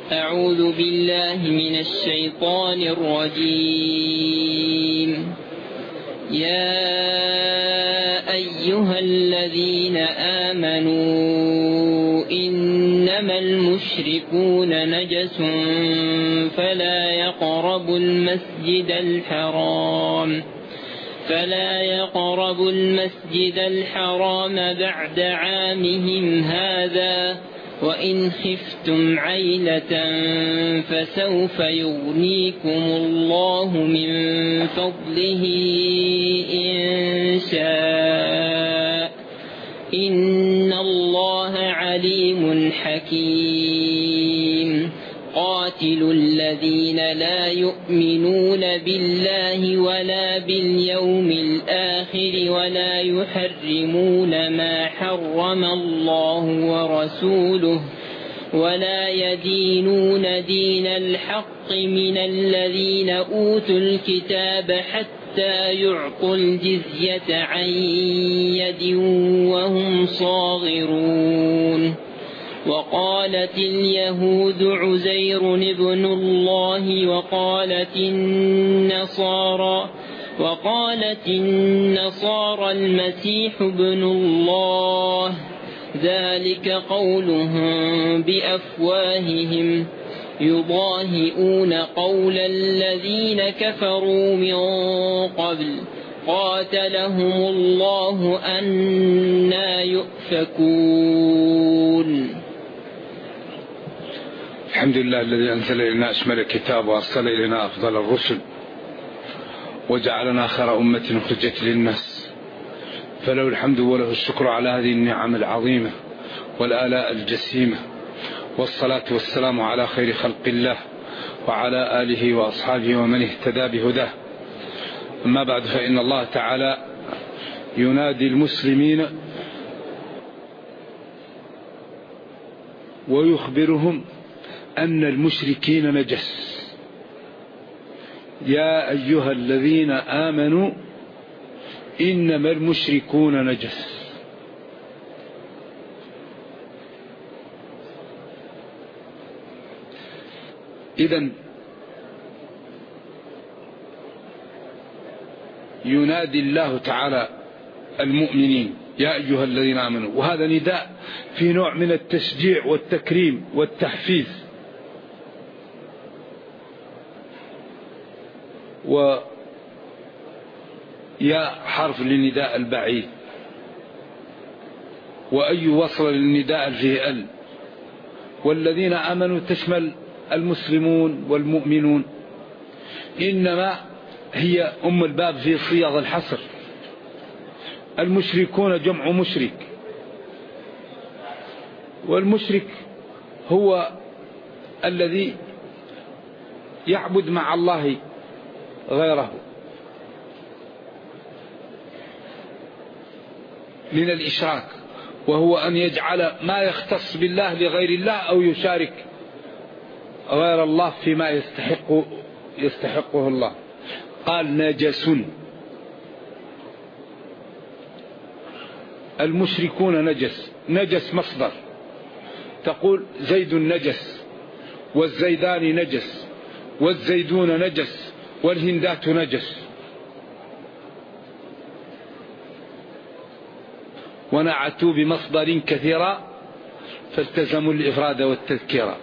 أعوذ بالله من الشيطان الرجيم. يا أيها الذين آمنوا إنما المشركون نجس فلا يقربوا المسجد الحرام بعد عامهم هذا، وإن خفتم عيلة فسوف يغنيكم الله من فضله إن شاء، إن الله عليم حكيم. قاتلوا الذين لا يؤمنون بالله ولا باليوم الآخر ولا يحرمون ما حرم الله ورسوله ولا يدينون دين الحق من الذين أوتوا الكتاب حتى يعطوا الجزية عن يد وهم صاغرون. وقالت اليهود عزير ابن الله وقالت النصارى المسيح ابن الله، ذلك قولهم بأفواههم يضاهئون قول الذين كفروا من قبل، قاتلهم الله أنى يؤفكون. الحمد لله الذي أنزل إلينا أشمل الكتاب وأرسل إلينا أفضل الرسل وجعلنا خير أمة أخرجت للناس، فله الحمد وله الشكر على هذه النعم العظيمة والآلاء الجسيمة، والصلاة والسلام على خير خلق الله وعلى آله وأصحابه ومن اهتدى بهداه. أما بعد، فإن الله تعالى ينادي المسلمين ويخبرهم أن المشركين نجس. يا أيها الذين آمنوا إنما المشركون نجس. إذن ينادي الله تعالى المؤمنين يا أيها الذين آمنوا، وهذا نداء في نوع من التشجيع والتكريم والتحفيز، ويا حرف للنداء البعيد، وأي وصل للنداء فيه ال، والذين آمنوا تشمل المسلمون والمؤمنون، إنما هي أم الباب في صيغ الحصر. المشركون جمع مشرك، والمشرك هو الذي يعبد مع الله غيره من الإشراك، وهو أن يجعل ما يختص بالله لغير الله أو يشارك غير الله فيما يستحقه الله. قال نجس. المشركون نجس، نجس مصدر، تقول زيد نجس، والزيدان نجس، والزيدون نجس، والهندات نجس. ونعتوا بمصدر كثيرا فالتزموا الإفراد والتذكير.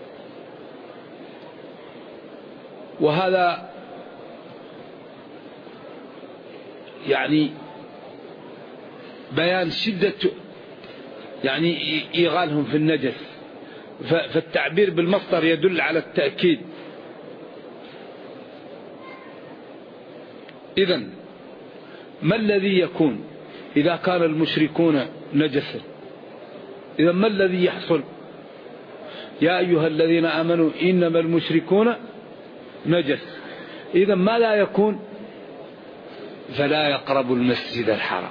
وهذا يعني بيان شدة يعني إيغالهم في النجس، فالتعبير بالمصدر يدل على التأكيد. إذن ما الذي يكون إذا كان المشركون نجسا؟ إذن ما الذي يحصل؟ يا أيها الذين آمنوا إنما المشركون نجس. إذن ما لا يكون؟ فلا يقرب المسجد الحرام.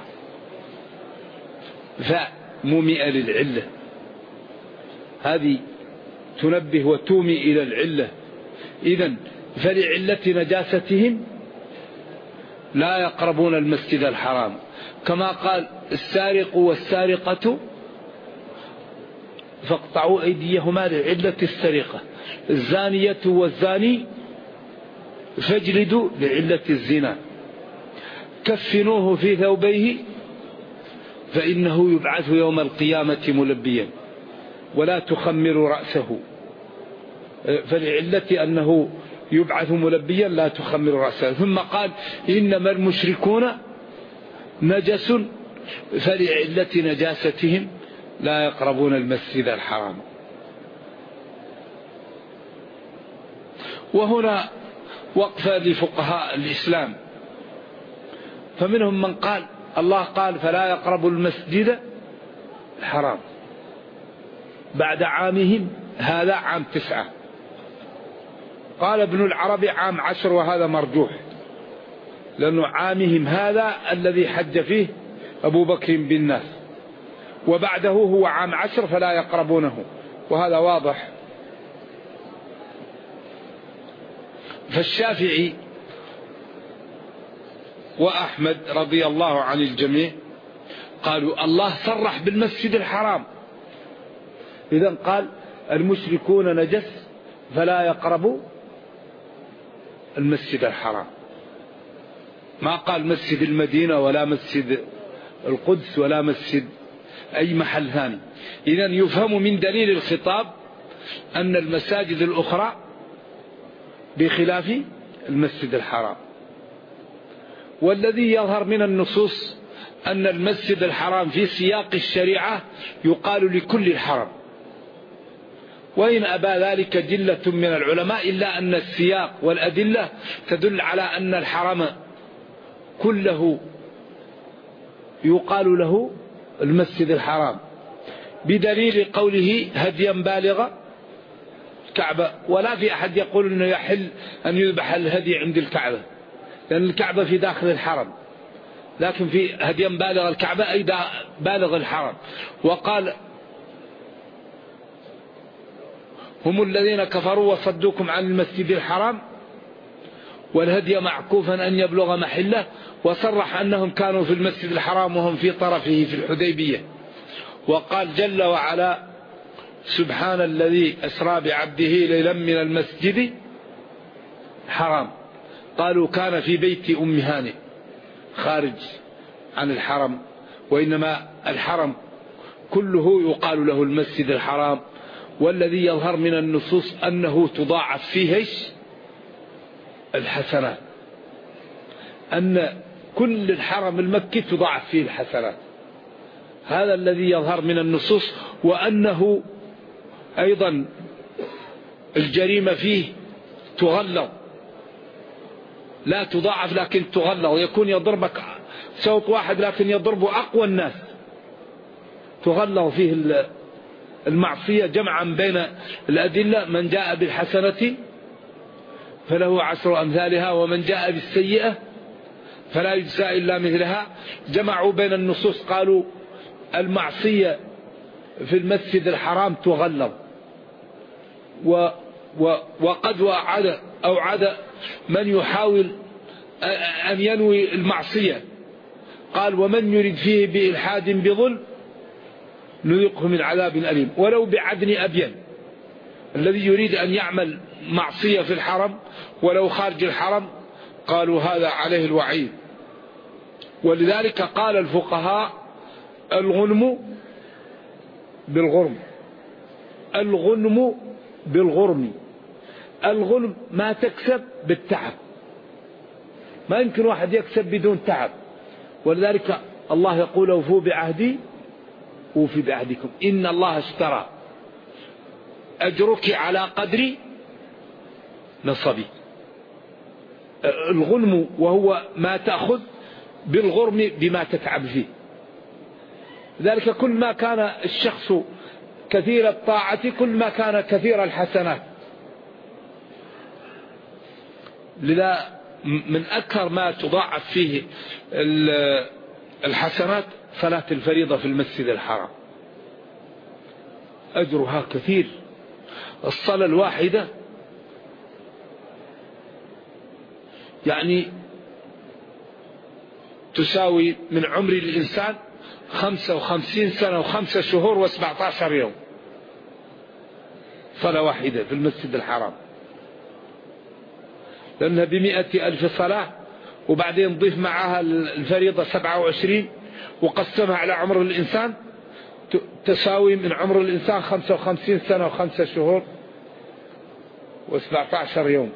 فمومئة للعلة، هذه تنبه وتومي إلى العلة. إذن فلعلة نجاستهم لا يقربون المسجد الحرام، كما قال السارق والسارقة فاقطعوا أيديهما لعلة السرقة، الزانية والزاني فاجلدوا لعلة الزنا، كفنوه في ثوبيه فإنه يبعث يوم القيامة ملبيا، ولا تخمروا رأسه، فلعلة أنه يبعث ملبيا لا تخمروا رأسه. ثم قال إنما المشركون نجس، فلعلة نجاستهم لا يقربون المسجد الحرام. وهنا وقفة لفقهاء الإسلام، فمنهم من قال الله قال فلا يقربوا المسجد الحرام بعد عامهم هذا عام 9، قال ابن العربي عام 10، وهذا مرجوح لأنه عامهم هذا الذي حج فيه أبو بكر بالناس، وبعده هو عام 10 فلا يقربونه، وهذا واضح. فالشافعي وأحمد رضي الله عن الجميع قالوا الله صرح بالمسجد الحرام، إذن قال المشركون نجس فلا يقربوا المسجد الحرام، ما قال مسجد المدينة ولا مسجد القدس ولا مسجد أي محل ثاني. إذن يفهم من دليل الخطاب أن المساجد الأخرى بخلاف المسجد الحرام. والذي يظهر من النصوص أن المسجد الحرام في سياق الشريعة يقال لكل الحرم، وإن أبى ذلك جلة من العلماء، إلا أن السياق والأدلة تدل على أن الحرم كله يقال له المسجد الحرام، بدليل قوله هديا بالغ الكعبة، ولا في أحد يقول أنه يحل أن يذبح الهدي عند الكعبة، لأن الكعبة في داخل الحرم، لكن في هديا بالغ الكعبة أي بالغ الحرم. وقال هم الذين كفروا وصدوكم عن المسجد الحرام والهدي معكوفا أن يبلغ محله، وصرح أنهم كانوا في المسجد الحرام وهم في طرفه في الحديبية. وقال جل وعلا سبحان الذي أسرى بعبده ليلا من المسجد الحرام، قالوا كان في بيت أم هانئ خارج عن الحرم، وإنما الحرم كله يقال له المسجد الحرام. والذي يظهر من النصوص أنه تضاعف فيه الحسنات، أن كل الحرم المكي تضاعف فيه الحسنات، هذا الذي يظهر من النصوص. وأنه أيضا الجريمة فيه تغلظ، لا تضاعف لكن تغلظ، يكون يضربك صوت واحد لكن يضرب أقوى الناس، تغلظ فيه المعصية جمعا بين الأدلة، من جاء بالحسنة فله 10 أمثالها ومن جاء بالسيئة فلا يجزى إلا مثلها. جمعوا بين النصوص، قالوا المعصية في المسجد الحرام تغلظ، وقد أوعد من يحاول أن ينوي المعصية، قال ومن يريد فيه بإلحاد بظلم نذقه من عذاب أليم ولو بعدن أبين. الذي يريد أن يعمل معصية في الحرم ولو خارج الحرم قالوا هذا عليه الوعيد. ولذلك قال الفقهاء الغنم بالغرم، الغنم بالغرم، الغنم ما تكسب بالتعب، ما يمكن واحد يكسب بدون تعب. ولذلك الله يقول اوفوا بعهدي اوفي بعهدكم إن الله اشترى أجرك على قدر نصبي. الغنم وهو ما تأخذ بالغرم بما تتعب فيه. ذلك كل ما كان الشخص كثير الطاعة كل ما كان كثير الحسنات. لذا من أكثر ما تضاعف فيه الحسنات صلاة الفريضة في المسجد الحرام، أجرها كثير. الصلاة الواحدة يعني تساوي من عمر الإنسان 55 سنة و5 شهور و17 يوم، صلاة واحدة في المسجد الحرام، لأنها ب100,000 صلاة، وبعدين ضيف معها الفريضة 27 وقسمها على عمر الإنسان، تساوي من عمر الإنسان 55 سنة و5 شهور و17 يوم،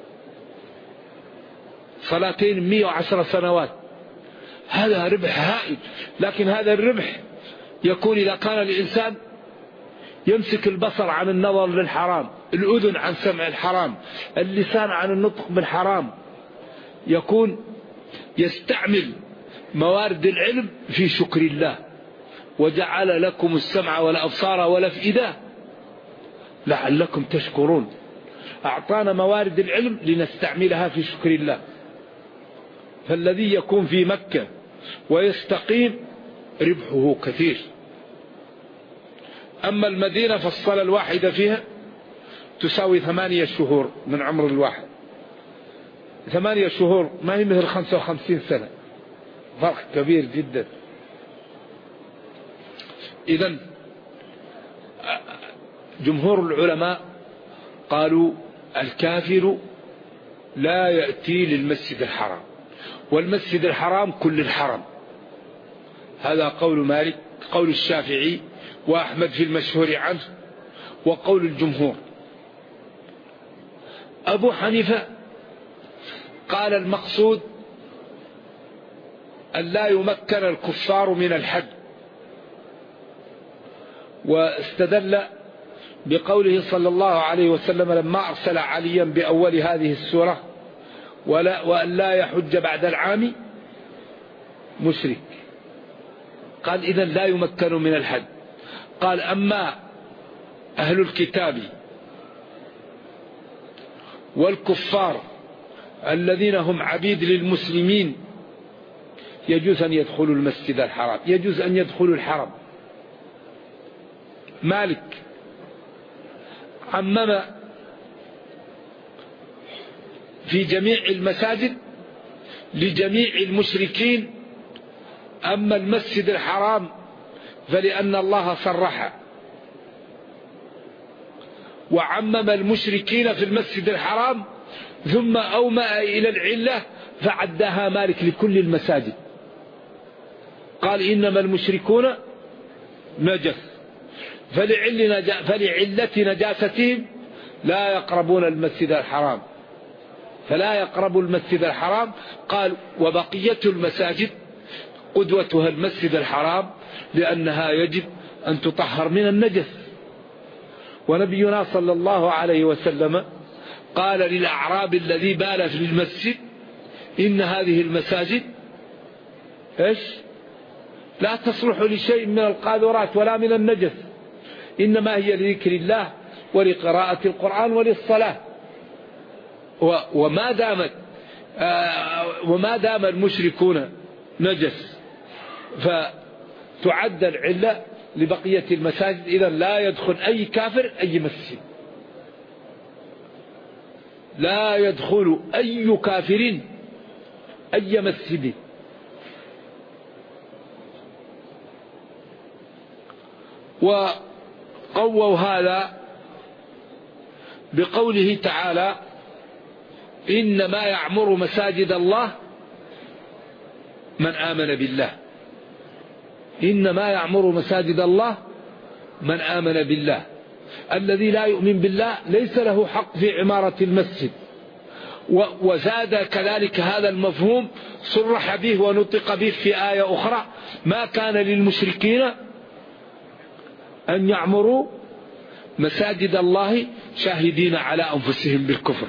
صلاتين 110 سنوات. هذا ربح هائل. لكن هذا الربح يكون إذا كان الإنسان يمسك البصر عن النظر للحرام، الأذن عن سمع الحرام، اللسان عن النطق بالحرام، يكون يستعمل موارد العلم في شكر الله. وجعل لكم السمع والأبصار والأفئدة لعلكم تشكرون. أعطانا موارد العلم لنستعملها في شكر الله. فالذي يكون في مكة ويستقيم ربحه كثير. أما المدينة فالصلاة الواحدة فيها تساوي 8 شهور من عمر الواحد. 8 شهور ما هي مثل 55 سنة، فرق كبير جدا. إذن جمهور العلماء قالوا الكافر لا يأتي للمسجد الحرام، والمسجد الحرام كل الحرم. هذا قول مالك، قول الشافعي وأحمد في المشهور عنه، وقول الجمهور. أبو حنيفة قال المقصود أن لا يمكن الكفار من الحج، واستدل بقوله صلى الله عليه وسلم لما أرسل عليا بأول هذه السورة وأن لا يحج بعد العام مشرك. قال إذن لا يمكن من الحج. قال أما أهل الكتاب والكفار الذين هم عبيد للمسلمين يجوز أن يدخلوا المسجد الحرام، يجوز أن يدخلوا الحرم. مالك عمم في جميع المساجد لجميع المشركين. أما المسجد الحرام فلأن الله صرح، وعمم المشركين في المسجد الحرام ثم أومأ إلى العلة فعدها مالك لكل المساجد. قال إنما المشركون نجس، فلعلة نجاستهم لا يقربون المسجد الحرام، فلا يقربوا المسجد الحرام. قال وبقية المساجد قدوتها المسجد الحرام لأنها يجب أن تطهر من النجس. ونبينا صلى الله عليه وسلم قال للأعراب الذي بال في المسجد إن هذه المساجد لا تصلح لشيء من القاذورات ولا من النجس، إنما هي لذكر الله ولقراءة القرآن وللصلاة. وما دام المشركون نجس فتعد العلة لبقية المساجد. إذا لا يدخل أي كافر أي مسجد، لا يدخل أي كافر أي مسجد. وقووا هذا بقوله تعالى إنما يعمر مساجد الله من آمن بالله. إنما يعمر مساجد الله من آمن بالله. الذي لا يؤمن بالله ليس له حق في عمارة المسجد. وزاد كذلك هذا المفهوم صرح به ونطق به في آية أخرى ما كان للمشركين أن يعمروا مساجد الله شاهدين على أنفسهم بالكفر.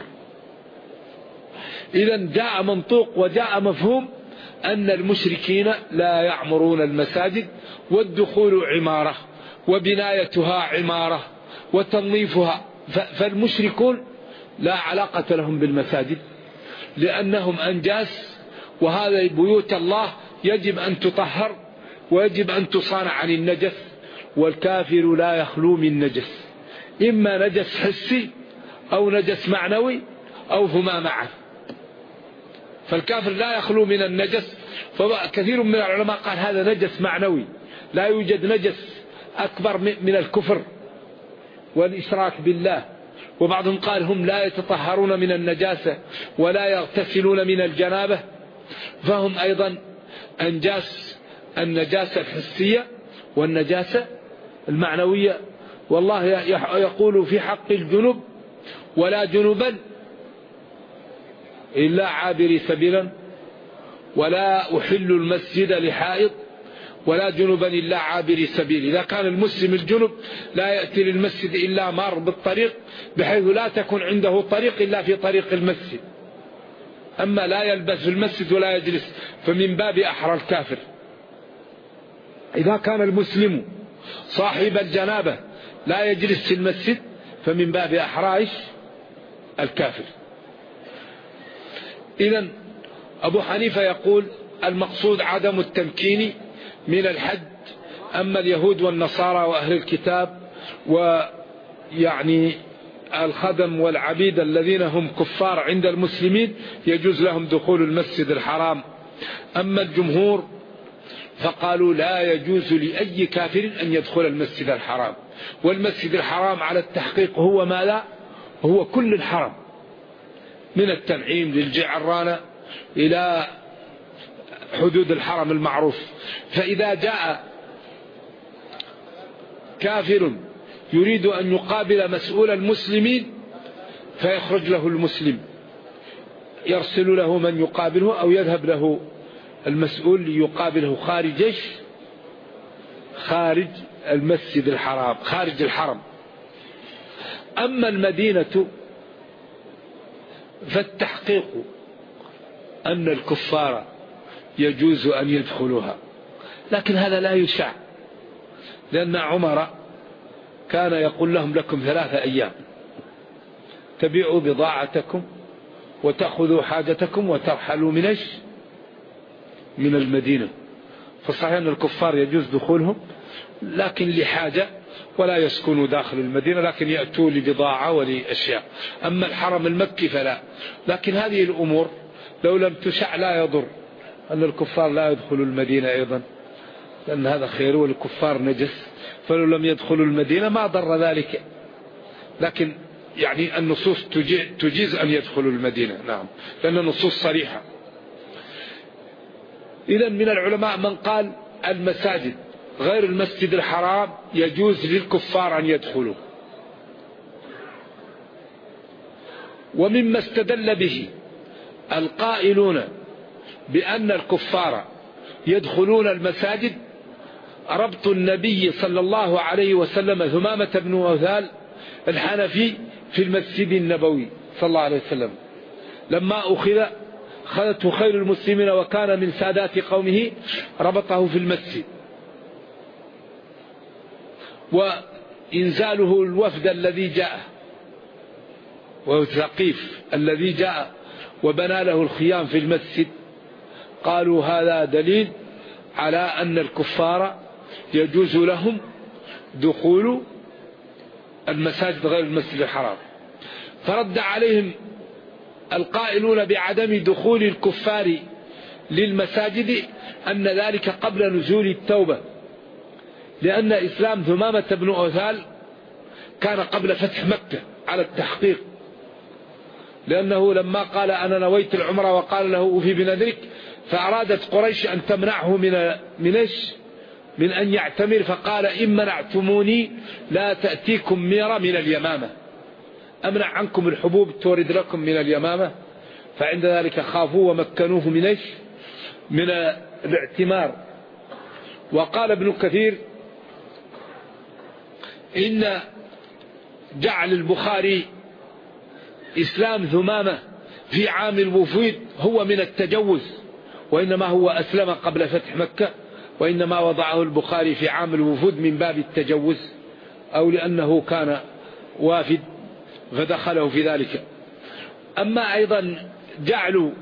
إذن جاء منطوق وجاء مفهوم أن المشركين لا يعمرون المساجد، والدخول عمارة وبنايتها عمارة وتنظيفها. فالمشركون لا علاقة لهم بالمساجد لأنهم أنجاس، وهذا بيوت الله يجب أن تطهر ويجب أن تصان عن النجس. والكافر لا يخلو من نجس، إما نجس حسي أو نجس معنوي أو هما معا. فالكافر لا يخلو من النجس. فكثير من العلماء قال هذا نجس معنوي، لا يوجد نجس أكبر من الكفر. والإشراك بالله. وبعضهم قال هم لا يتطهرون من النجاسة ولا يغتسلون من الجنابة، فهم أيضا أنجاس النجاسة الحسية والنجاسة المعنوية. والله يقول في حق الجنب: ولا جنبا إلا عابري سبيلا، ولا أحل المسجد لحائط، ولا جنبا إلا عابري سبيل. إذا كان المسلم الجنب لا يأتي للمسجد إلا مار بالطريق، بحيث لا تكون عنده طريق إلا في طريق المسجد، أما لا يلبس في المسجد ولا يجلس، فمن باب أحرى الكافر. إذا كان المسلم صاحب الجنابة لا يجلس في المسجد، فمن باب أحرى الكافر. إذن أبو حنيفة يقول المقصود عدم التمكين من الحج. أما اليهود والنصارى وأهل الكتاب ويعني الخدم والعبيد الذين هم كفار عند المسلمين يجوز لهم دخول المسجد الحرام. أما الجمهور فقالوا لا يجوز لأي كافر أن يدخل المسجد الحرام. والمسجد الحرام على التحقيق هو ما لا هو كل الحرم، من التنعيم للجعرانة إلى حدود الحرم المعروف. فإذا جاء كافر يريد أن يقابل مسؤول المسلمين فيخرج له المسلم، يرسل له من يقابله أو يذهب له المسؤول ليقابله خارج المسجد الحرام، خارج الحرم. أما المدينة فالتحقيق أن الكفار يجوز أن يدخلوها، لكن هذا لا يشاع، لأن عمر كان يقول لهم لكم 3 أيام تبيعوا بضاعتكم وتأخذوا حاجتكم وترحلوا من المدينة. فصحيح أن الكفار يجوز دخولهم لكن لحاجة، ولا يسكنوا داخل المدينة، لكن يأتوا لبضاعة ولأشياء. أما الحرم المكي فلا. لكن هذه الأمور لو لم تشع لا يضر أن الكفار لا يدخلوا المدينة أيضا، لأن هذا خير والكفار نجس، فلو لم يدخلوا المدينة ما ضر ذلك. لكن يعني النصوص تجيز أن يدخلوا المدينة، نعم، لأن النصوص صريحة. إذن من العلماء من قال المساجد غير المسجد الحرام يجوز للكفار أن يدخلوا. ومما استدل به القائلون بأن الكفار يدخلون المساجد ربط النبي صلى الله عليه وسلم ثمامة بن أثال الحنفي في المسجد النبوي صلى الله عليه وسلم، لما خذته خير المسلمين وكان من سادات قومه ربطه في المسجد. وإنزاله الوفد الذي جاء وثقيف الذي جاء وبنى له الخيام في المسجد، قالوا هذا دليل على أن الكفار يجوز لهم دخول المساجد غير المسجد الحرام. فرد عليهم القائلون بعدم دخول الكفار للمساجد أن ذلك قبل نزول التوبة، لأن إسلام ثمامة بن أثال كان قبل فتح مكة على التحقيق، لأنه لما قال أنا نويت العمرة وقال له أوفي بنذرك، فأرادت قريش أن تمنعه من أن يعتمر، فقال إن منعتموني لا تأتيكم ميرة من اليمامة، أمنع عنكم الحبوب تورد لكم من اليمامة. فعند ذلك خافوا ومكنوه من الاعتمار. وقال ابن كثير إن جعل البخاري إسلام ثمامة في عام الوفود هو من التجوز، وإنما هو أسلم قبل فتح مكة، وإنما وضعه البخاري في عام الوفود من باب التجوز، أو لأنه كان وافد فدخله في ذلك. أما أيضا جعل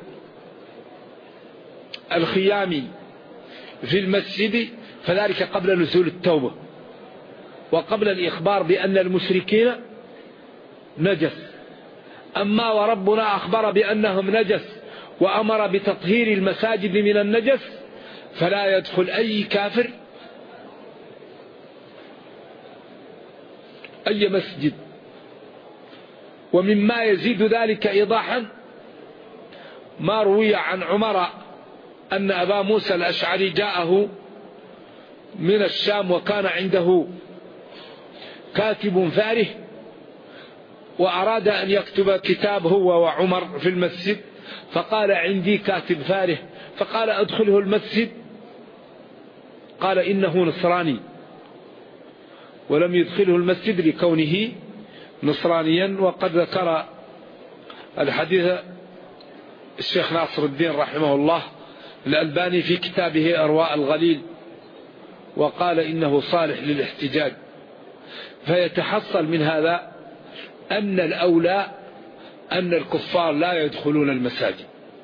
الخيام في المسجد فذلك قبل نزول التوبة وقبل الإخبار بأن المشركين نجس. أما وربنا أخبر بأنهم نجس وأمر بتطهير المساجد من النجس، فلا يدخل أي كافر أي مسجد. ومما يزيد ذلك إيضاحا ما روي عن عمر أن أبا موسى الأشعري جاءه من الشام وكان عنده كاتب فاره وأراد أن يكتب كتاب هو وعمر في المسجد، فقال عندي كاتب فاره، فقال أدخله المسجد، قال إنه نصراني، ولم يدخله المسجد لكونه نصرانيا. وقد ذكر الحديث الشيخ ناصر الدين رحمه الله الألباني في كتابه أرواء الغليل، وقال إنه صالح للاحتجاج. فيتحصل من هذا أن الأولى أن الكفار لا يدخلون المساجد،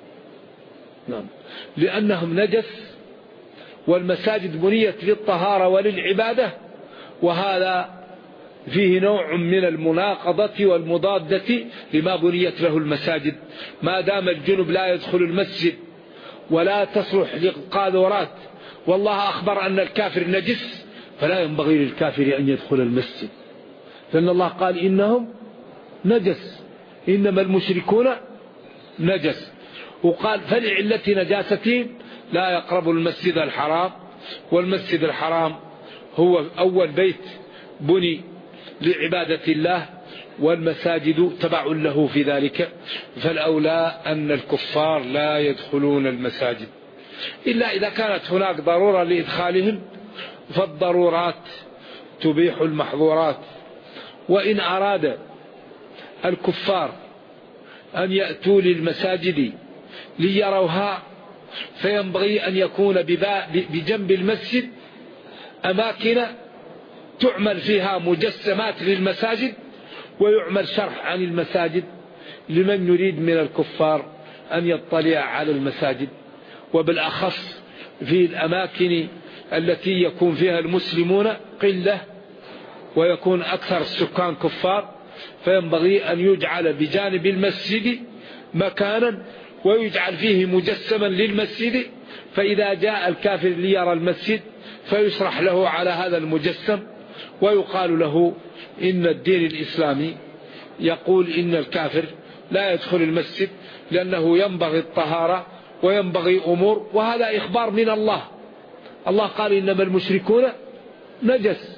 نعم، لأنهم نجس، والمساجد بنيت للطهارة وللعبادة، وهذا فيه نوع من المناقضة والمضادة لما بنيت له المساجد. ما دام الجنب لا يدخل المسجد ولا تصلح للقاذورات، والله أخبر أن الكافر نجس، فلا ينبغي للكافر أن يدخل المسجد، لأن الله قال إنهم نجس، إنما المشركون نجس. وقال فلعلة نجاستهم لا يقرب المسجد الحرام، والمسجد الحرام هو أول بيت بني لعبادة الله، والمساجد تبع له في ذلك. فالأولى أن الكفار لا يدخلون المساجد إلا إذا كانت هناك ضرورة لإدخالهم، فالضرورات تبيح المحظورات. وإن أراد الكفار أن يأتوا للمساجد ليروها، فينبغي أن يكون بجنب المسجد أماكن تعمل فيها مجسمات للمساجد، ويعمل شرح عن المساجد لمن يريد من الكفار أن يطلع على المساجد، وبالأخص في الأماكن التي يكون فيها المسلمون قلة ويكون أكثر السكان كفار، فينبغي أن يجعل بجانب المسجد مكانا ويجعل فيه مجسما للمسجد، فإذا جاء الكافر ليرى المسجد فيشرح له على هذا المجسم، ويقال له إن الدين الإسلامي يقول إن الكافر لا يدخل المسجد لأنه ينبغي الطهارة وينبغي أمور، وهذا إخبار من الله. الله قال إنما المشركون نجس،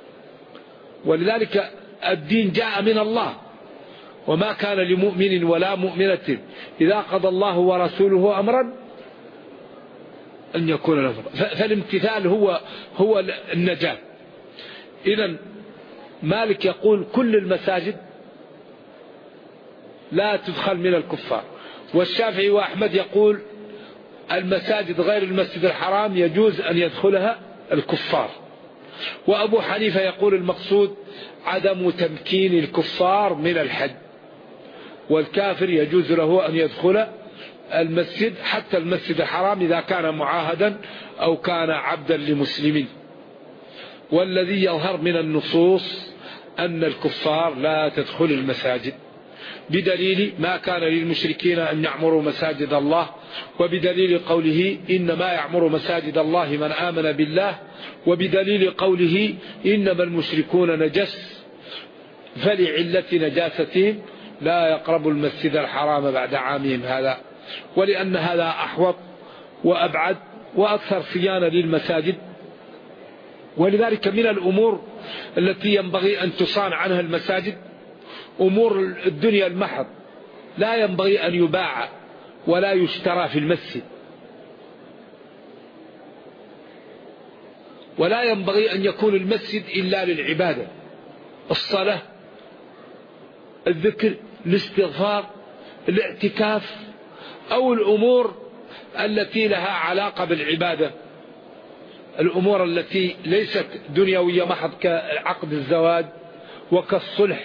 ولذلك الدين جاء من الله، وما كان لمؤمن ولا مؤمنة إذا قضى الله ورسوله أمرا أن يكون له، فالامتثال هو النجاة. إذن مالك يقول كل المساجد لا تدخل من الكفار، والشافعي وأحمد يقول المساجد غير المسجد الحرام يجوز أن يدخلها الكفار، وأبو حنيفة يقول المقصود عدم تمكين الكفار من الحج، والكافر يجوز له أن يدخل المسجد حتى المسجد الحرام إذا كان معاهدا أو كان عبدا لمسلمين. والذي يظهر من النصوص أن الكفار لا تدخل المساجد، بدليل ما كان للمشركين أن يعمروا مساجد الله، وبدليل قوله إنما يعمر مساجد الله من آمن بالله، وبدليل قوله إنما المشركون نجس، فلعلة نجاستهم لا يقرب المسجد الحرام بعد عامهم هذا، ولأن هذا أحوط وأبعد وأكثر صيانة للمساجد. ولذلك من الأمور التي ينبغي أن تصان عنها المساجد أمور الدنيا المحض، لا ينبغي أن يباع ولا يشترى في المسجد، ولا ينبغي أن يكون المسجد إلا للعبادة، الصلاة، الذكر، الاستغفار، الاعتكاف، أو الأمور التي لها علاقة بالعبادة، الأمور التي ليست دنيوية محض كعقد الزواج وكالصلح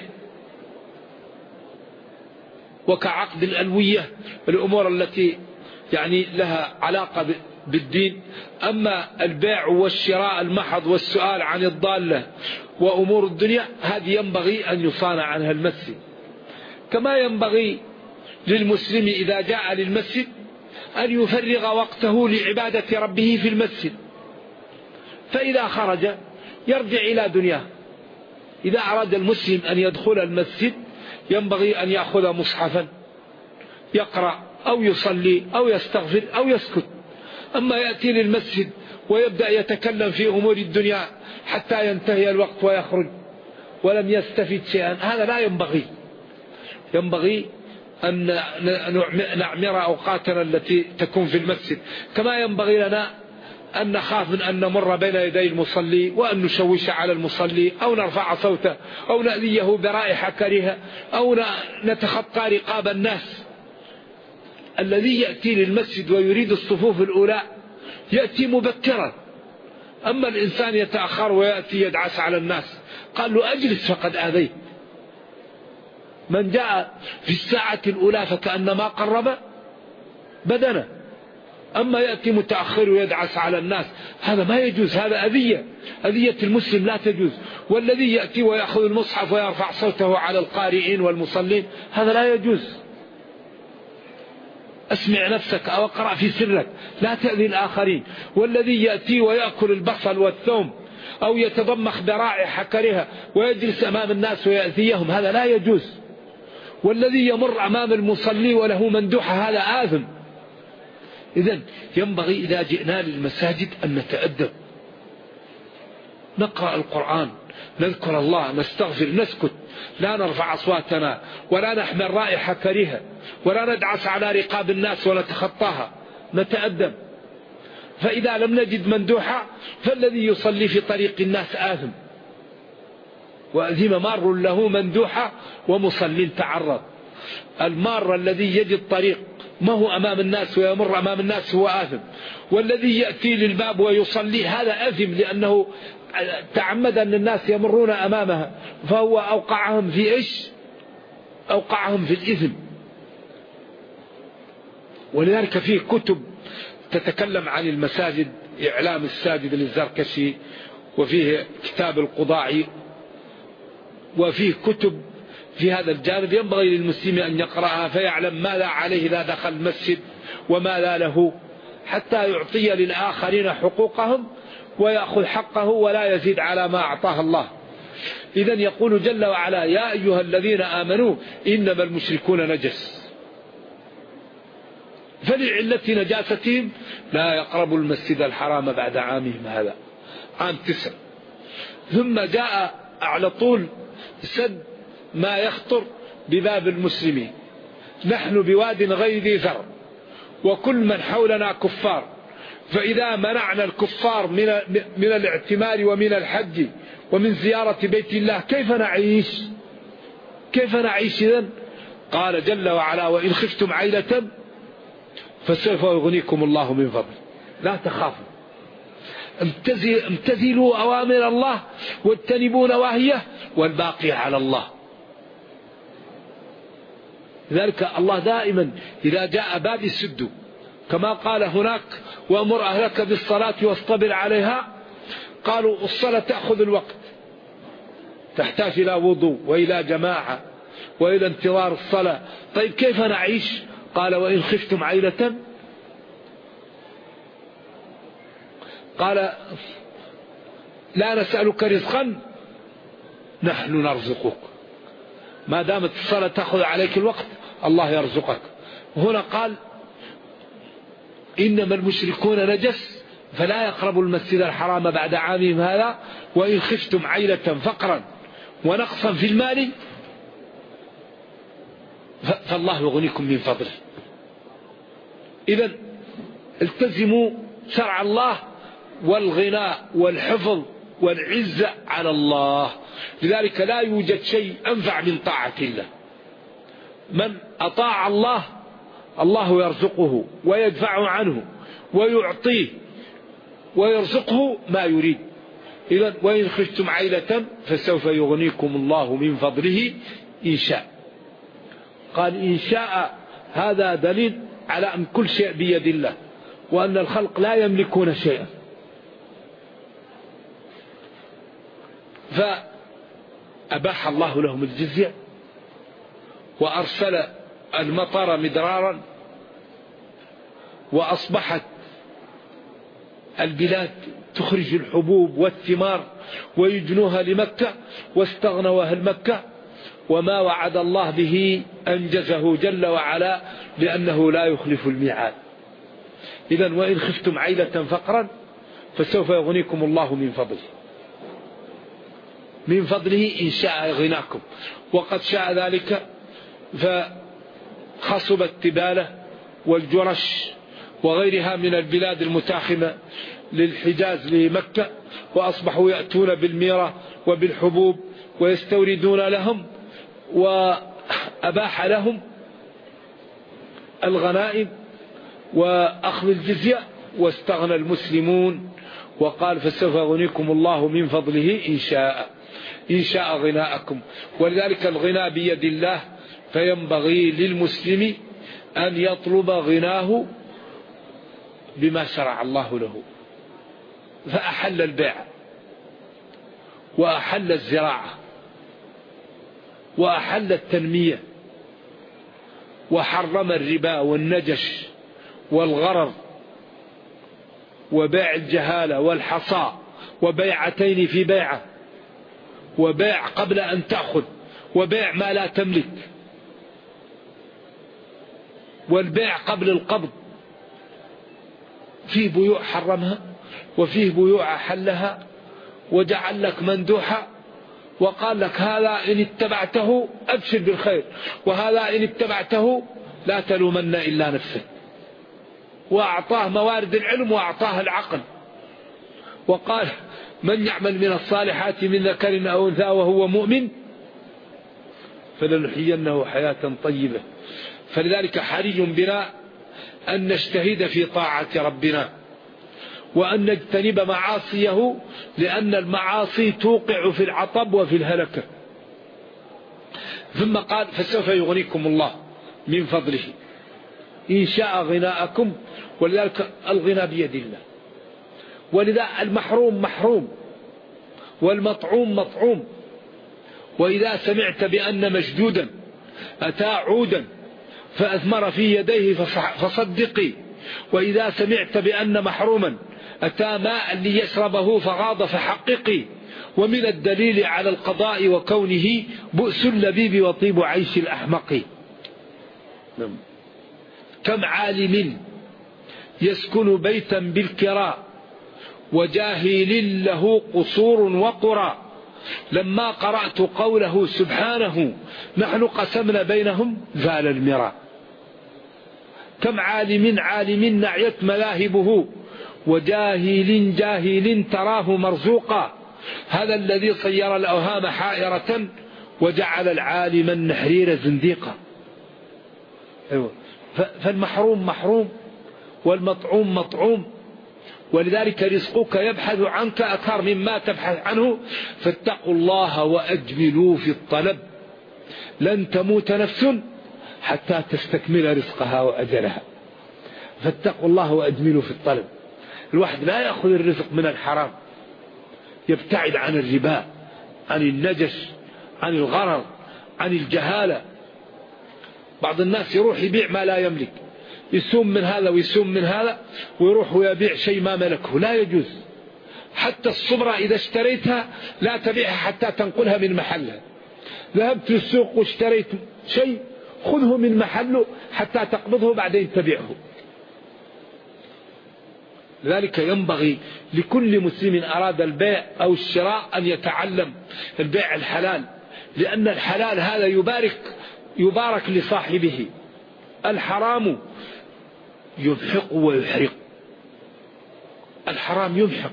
وكعقد الألوية، الأمور التي يعني لها علاقة بالدين. أما البيع والشراء المحض والسؤال عن الضالة وأمور الدنيا هذه ينبغي أن يصان عنها المسجد، كما ينبغي للمسلم إذا جاء للمسجد أن يفرغ وقته لعبادة ربه في المسجد، فإذا خرج يرجع إلى دنياه، إذا أراد المسلم أن يدخل المسجد ينبغي أن يأخذ مصحفا يقرأ أو يصلي أو يستغفر أو يسكت. أما يأتي للمسجد ويبدأ يتكلم في أمور الدنيا حتى ينتهي الوقت ويخرج ولم يستفيد شيئا، هذا لا ينبغي. ينبغي أن نعمر أوقاتنا التي تكون في المسجد، كما ينبغي لنا أن نخاف من أن نمر بين يدي المصلي وأن نشوش على المصلي أو نرفع صوته أو نأذيه برائحة كريهة أو نتخطى رقاب الناس. الذي يأتي للمسجد ويريد الصفوف الأولى يأتي مبكرا، أما الإنسان يتأخر ويأتي يدعس على الناس قال له أجلس فقد آذيت. من جاء في الساعة الأولى فكأنما قرب بدنه، أما يأتي متأخر ويدعس على الناس هذا ما يجوز، هذا أذية المسلم لا تجوز. والذي يأتي ويأخذ المصحف ويرفع صوته على القارئين والمصلين هذا لا يجوز. اسمع نفسك أو اقرأ في سرك، لا تأذي الآخرين. والذي يأتي ويأكل البصل والثوم أو يتضمخ برائحة كريهة ويجلس أمام الناس ويأذيهم هذا لا يجوز. والذي يمر أمام المصلي وله مندوحة هذا آثم. إذن ينبغي إذا جئنا للمساجد أن نتأدب، نقرأ القرآن، نذكر الله، نستغفر، نسكت، لا نرفع أصواتنا ولا نحمل رائحة كريهة ولا ندعس على رقاب الناس ونتخطاها، نتأدب. فإذا لم نجد مندوحة فالذي يصلي في طريق الناس آثم، وأذم مار له مندوحة ومصل تعرض. المار الذي يجد طريق ما هو أمام الناس ويمر أمام الناس هو آثم، والذي يأتي للباب ويصلي هذا آثم لأنه تعمد أن الناس يمرون أمامها فهو أوقعهم في إيش؟ أوقعهم في الإثم. ولذلك فيه كتب تتكلم عن المساجد، إعلام الساجد للزركشي، وفيه كتاب القضاعي، وفيه كتب في هذا الجانب ينبغي للمسلم أن يقرأها فيعلم ماذا عليه إذا دخل المسجد وما لا له، حتى يعطي للآخرين حقوقهم ويأخذ حقه ولا يزيد على ما أعطاه الله. إذن يقول جل وعلا يا أيها الذين آمنوا إنما المشركون نجس، فلعلة نجاستهم لا يقربوا المسجد الحرام بعد عامهم هذا، عام 9. ثم جاء على طول سد ما يخطر بباب المسلمين، نحن بواد غير ذي ذر وكل من حولنا كفار، فإذا منعنا الكفار من الاعتمار ومن الحج ومن زيارة بيت الله كيف نعيش إذن؟ قال جل وعلا وإن خفتم عيلة فسوف يغنيكم الله من فضله. لا تخافوا، امتثلوا أوامر الله واجتنبوا نواهيه والباقي على الله. لذلك الله دائما إذا جاء باب السد كما قال هناك وأمر أهلك بالصلاة واصطبر عليها، قالوا الصلاة تأخذ الوقت، تحتاج إلى وضوء وإلى جماعة وإلى انتظار الصلاة. طيب كيف نعيش؟ قال وإن خفتم عيلة، قال لا نسألك رزقا نحن نرزقك، ما دامت الصلاة تأخذ عليك الوقت الله يرزقك. هنا قال إنما المشركون نجس فلا يقربوا المسجد الحرام بعد عامهم هذا، وإن خفتم عيلة فقرا ونقصا في المال فالله يغنيكم من فضله. إذن التزموا شرع الله والغناء والحفظ والعزة على الله. لذلك لا يوجد شيء أنفع من طاعة الله. من أطاع الله الله يرزقه ويدفع عنه ويعطيه ويرزقه ما يريد. إذن وإن خفتم عيلة فسوف يغنيكم الله من فضله إن شاء. قال إن شاء، هذا دليل على أن كل شيء بيد الله وأن الخلق لا يملكون شيئا. فأباح الله لهم الجزية وأرسل المطر مدرارا، وأصبحت البلاد تخرج الحبوب والثمار ويجنوها لمكة، واستغنوا أهل مكة، وما وعد الله به أنجزه جل وعلا لأنه لا يخلف الميعاد. إذن وإن خفتم عيلة فقرا فسوف يغنيكم الله من فضله إن شاء غناكم، وقد شاء ذلك فخصبت تبالة والجرش وغيرها من البلاد المتاخمة للحجاز لمكة، وأصبحوا يأتون بالميرة وبالحبوب ويستوردون لهم، وأباح لهم الغنائم وأخذ الجزية، واستغنى المسلمون وقال فسوف يغنيكم الله من فضله إن شاء غناءكم. ولذلك الغناء بيد الله، فينبغي للمسلم أن يطلب غناه بما شرع الله له. فأحل البيع وأحل الزراعة وأحل التنمية، وحرم الربا والنجش والغرر وبيع الجهالة والحصى، وبيعتين في بيعة، وبيع قبل أن تأخذ، وبيع ما لا تملك، والبيع قبل القبض. فيه بيوع حرمها وفيه بيوع أحلها، وجعل لك مندوحة وقال لك هذا إن اتبعته أبشر بالخير، وهذا إن اتبعته لا تلومن إلا نفسك. وأعطاه موارد العلم وأعطاه العقل، وقال من يعمل من الصالحات من ذكر أو أنثى وهو مؤمن فلنحيينه حياة طيبة. فلذلك حري بنا أن نجتهد في طاعة ربنا وأن نجتنب معاصيه، لأن المعاصي توقع في العطب وفي الهلكة. ثم قال فسوف يغنيكم الله من فضله إن شاء غناءكم. ولذلك الغنى بيد الله، ولذا المحروم محروم والمطعوم مطعوم. وإذا سمعت بأن مشدودا أتى عودا فأثمر في يديه فصدقي، وإذا سمعت بأن محروما أتى ماء ليشربه فغاض فحققي. ومن الدليل على القضاء وكونه بؤس اللبيب وطيب عيش الأحمق. كم عالم يسكن بيتا بالكراء وجاهل له قصور وقرى، لما قرأت قوله سبحانه نحن قسمنا بينهم زال المراء. كم عالم نعيت مذاهبه وجاهل جاهل تراه مرزوقا، هذا الذي صير الأوهام حائرة وجعل العالم النحرير زنديقا. فالمحروم محروم والمطعوم مطعوم، ولذلك رزقك يبحث عنك أكثر مما تبحث عنه. فاتقوا الله وأجملوا في الطلب، لن تموت نفس حتى تستكمل رزقها وأجلها. فاتقوا الله وأجملوا في الطلب. الواحد لا يأخذ الرزق من الحرام، يبتعد عن الربا، عن النجش، عن الغرر، عن الجهالة. بعض الناس يروح يبيع ما لا يملك، يسوم من هذا ويسوم من هذا، ويروح ويبيع شيء ما ملكه. لا يجوز. حتى الصبرة إذا اشتريتها لا تبيعها حتى تنقلها من محلها. ذهبت للسوق واشتريت شيء، خذه من محله حتى تقبضه بعدين تبيعه. لذلك ينبغي لكل مسلم أراد البيع أو الشراء أن يتعلم البيع الحلال، لأن الحلال هذا يبارك لصاحبه. الحرام يمحق ويحرق. الحرام يمحق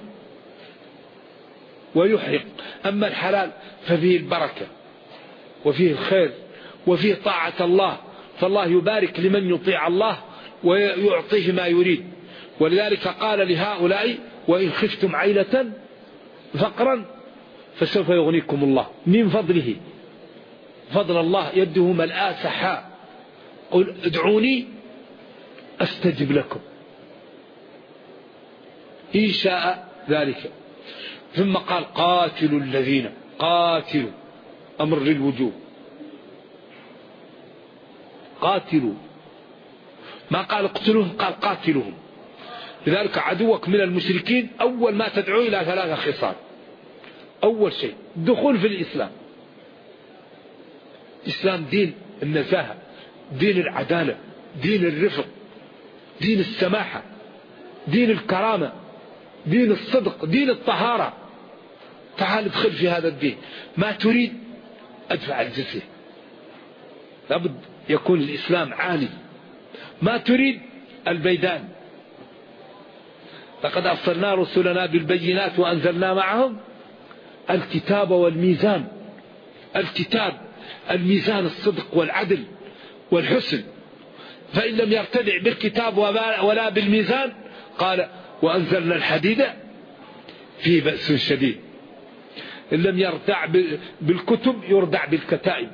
ويحرق، أما الحلال ففيه البركة وفيه الخير وفيه طاعة الله، فالله يبارك لمن يطيع الله ويعطيه ما يريد. ولذلك قال لهؤلاء وإن خفتم عيلة فقرا فسوف يغنيكم الله من فضله. فضل الله يده ملآ سحاء. قل ادعوني أستجب لكم إن شاء ذلك. ثم قال قاتلوا الذين، قاتلوا أمر للوجوب، قاتلوا، ما قال اقتلوهم، قال قاتلوهم. لذلك عدوك من المشركين أول ما تدعو إلى 3 خصال. أول شيء الدخول في الإسلام. الإسلام دين النزاهة، دين العدالة، دين الرفق، دين السماحة، دين الكرامة، دين الصدق، دين الطهارة. تعال ادخل في هذا الدين. ما تريد ادفع الجزية، لابد يكون الإسلام عالي. ما تريد البيدان. لقد أرسلنا رسلنا بالبينات وأنزلنا معهم الكتاب والميزان. الكتاب الميزان الصدق والعدل والحسن. فإن لم يرتدع بالكتاب ولا بالميزان قال وأنزلنا الحديد فيه بأس شديد. إن لم يردع بالكتب يردع بالكتائب.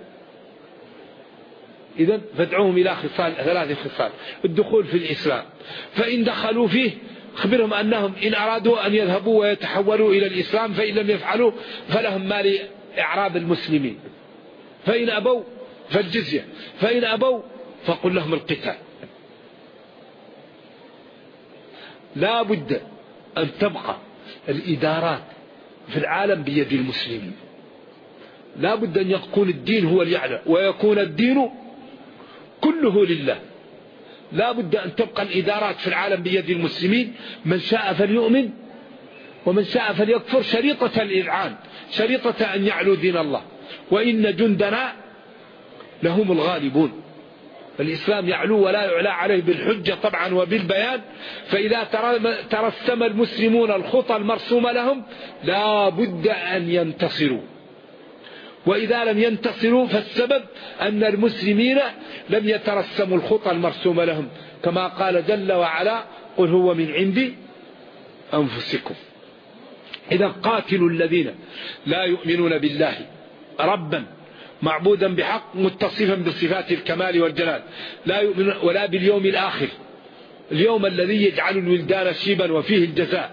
إذن فادعوهم إلى 3 خصال. الدخول في الإسلام. فإن دخلوا فيه خبرهم أنهم إن أرادوا أن يذهبوا ويتحولوا إلى الإسلام فإن لم يفعلوا فلهم ما لإعراب المسلمين. فإن أبوا فالجزية، فإن أبوا فقل لهم القتال. لا بد أن تبقى الإدارات في العالم بيد المسلمين. لا بد أن يكون الدين هو اليعلى ويكون الدين كله لله. لا بد أن تبقى الإدارات في العالم بيد المسلمين. من شاء فليؤمن ومن شاء فليكفر. شريطة الإذعان، شريطة أن يعلو دين الله. وإن جندنا لهم الغالبون. الإسلام يعلو ولا يعلى عليه بالحجة طبعا وبالبيان. فإذا ترسم المسلمون الخطى المرسومة لهم لا بد أن ينتصروا. وإذا لم ينتصروا فالسبب أن المسلمين لم يترسموا الخطى المرسومة لهم، كما قال جل وعلا قل هو من عند أنفسكم. إذا قاتلوا الذين لا يؤمنون بالله ربا معبودا بحق متصفا بصفات الكمال والجلال، لا يؤمنون ولا باليوم الآخر، اليوم الذي يجعل الولدان شيبا وفيه الجزاء،